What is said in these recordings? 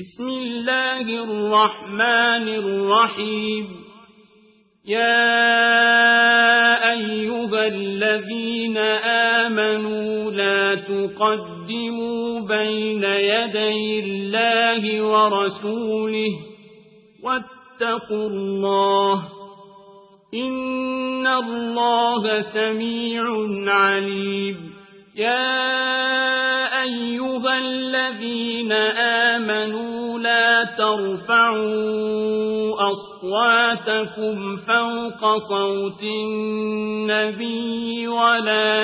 بسم الله الرحمن الرحيم. يا أيها الذين آمنوا لا تقدموا بين يدي الله ورسوله واتقوا الله إن الله سميع عليم. يا أيها الذين آمنوا لا ترفعوا أصواتكم فوق صوت النبي ولا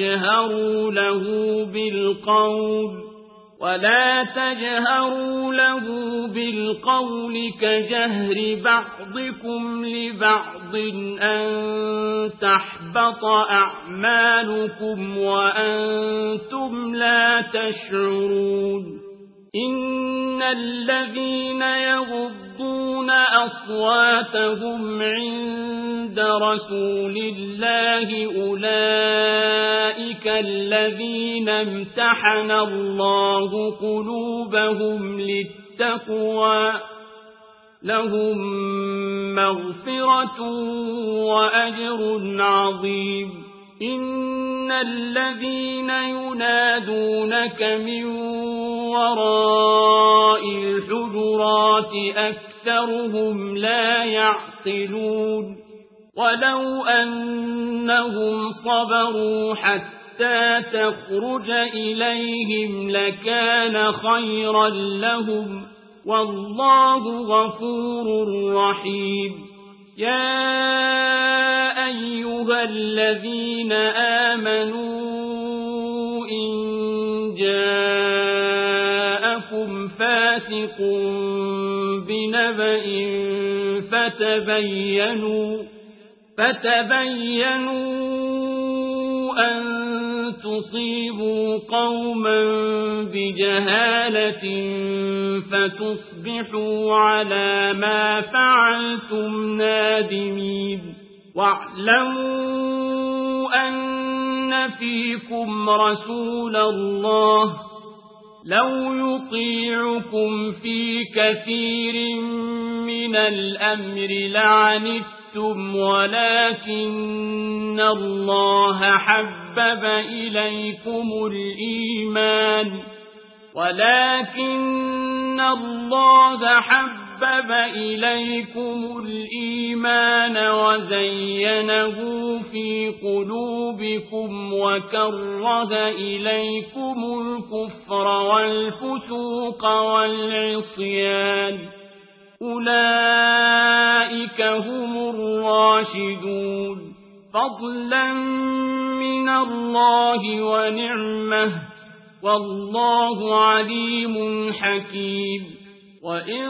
تجهروا له بالقول كجهر بعضكم لبعض أن تحبط أعمالكم وأنتم لا تشعرون. إن الذين يغضون أصواتهم عند رسول الله أولئك الذين امتحن الله قلوبهم للتقوى لهم مغفرة وأجر عظيم. إن الذين ينادونك من وراء الحجرات أكثرهم لا يعقلون. ولو أنهم صبروا حتى تخرج إليهم لكان خيرا لهم والله غفور رحيم. يا أيها الذين آمنوا إن جاءكم فاسق بنبأ فتبينوا أن تصيبوا قوما بجهالة فتصبحوا على ما فعلتم نادمين. واعلموا أن فيكم رسول الله لو يطيعكم في كثير من الأمر لعنتم ولكن الله حبب إليكم الإيمان وزينه في قلوبكم وكره إليكم الكفر والفسوق والعصيان أولئك هم الراشدون فضلا من الله ونعمه والله عليم حكيم. وإن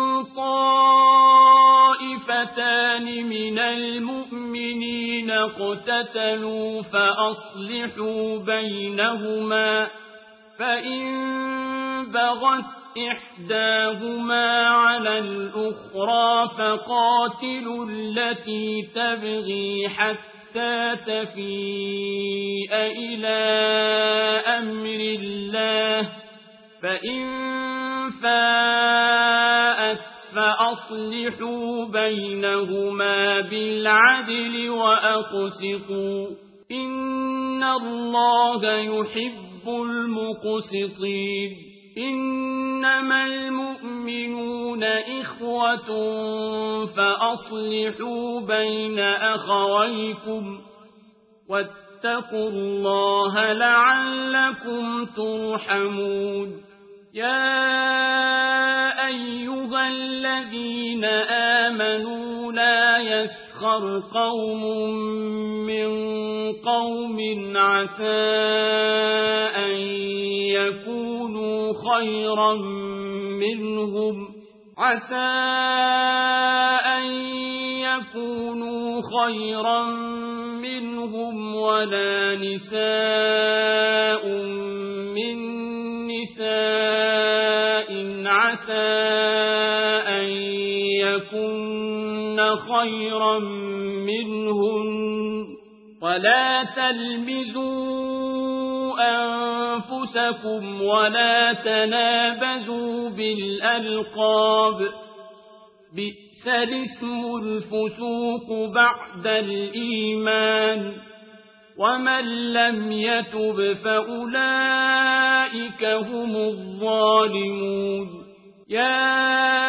طائفتان من المؤمنين اقتتلوا فأصلحوا بينهما فإن بغت إحداهما على الأخرى فقاتلوا التي تبغي حتى تفيء إلى أمر الله فإن فاءت فأصلحوا بينهما بالعدل وأقسطوا إن الله يحب المقسطين. إنما المؤمنون إخوة فأصلحوا بين أخويكم واتقوا الله لعلكم ترحمون. يا أيها الذين آمنوا لا يسخر قوم من قوم عسى أن يكونوا خيرا منهم ولا نساء من نساء عسى أن يكن خيرا منهن ولا تلمزوا أنفسكم رؤوسكم ولا تنابزوا بالألقاب بئس الاسم الفسوق بعد الإيمان ومن لم يتب فأولئك هم الظالمون يا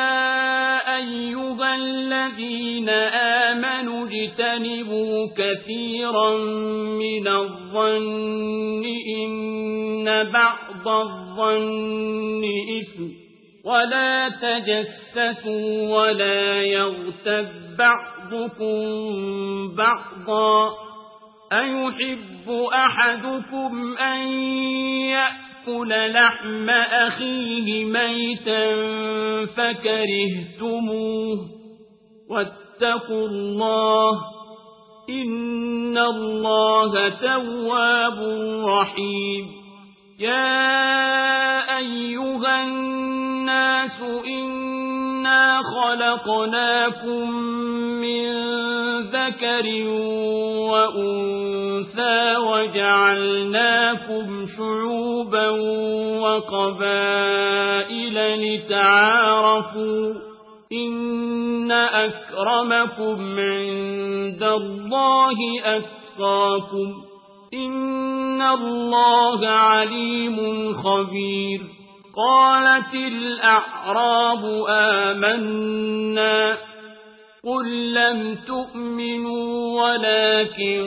أيها الذين آمنوا اجتنبوا كثيرا من الظن إن بعض الظن إثم ولا تجسسوا ولا يغتب بعضكم بعضا أيحب أحدكم أن يأكل لحم أخيه ميتا فكرهتموه واتقوا الله إن الله تواب رحيم يا أيها الناس إنا خلقناكم من ذكر وأنثى وجعلناكم شعوبا وقبائل لتعارفوا إن أكرمكم عند الله أتقاكم إن الله عليم خبير قالت الأعراب آمنا قل لم تؤمنوا ولكن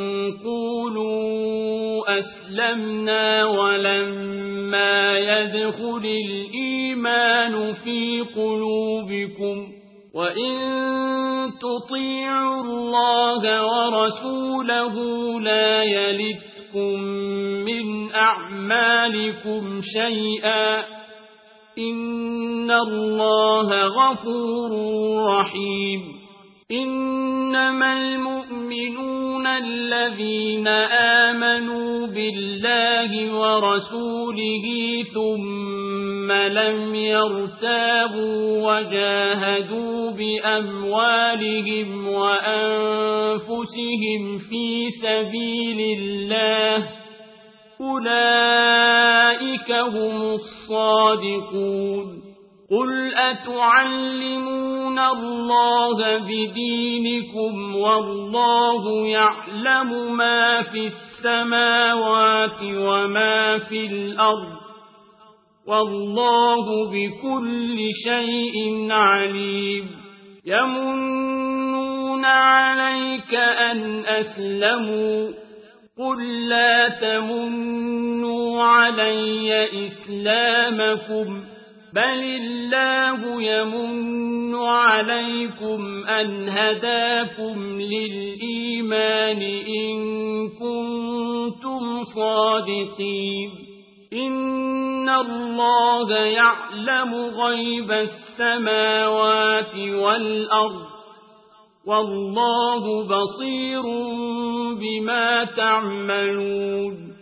قولوا أسلمنا ولما يدخل الإيمان في قلوبكم وإن تطيعوا الله ورسوله لا يلتكم من أعمالكم شيئا إن الله غفور رحيم إنما المؤمنون الذين آمنوا بالله ورسوله ثم لم يرتابوا وجاهدوا بأموالهم وأنفسهم في سبيل الله أولئك هم الصادقون قل أتعلمون الله بدينكم والله يعلم ما في السماوات وما في الأرض والله بكل شيء عليم يمنون عليك أن أسلموا قل لا تمنوا علي إسلامكم بل الله يمن عليكم أن هداكم للإيمان إن كنتم صادقين إن الله يعلم غيب السماوات والأرض والله بصير بما تعملون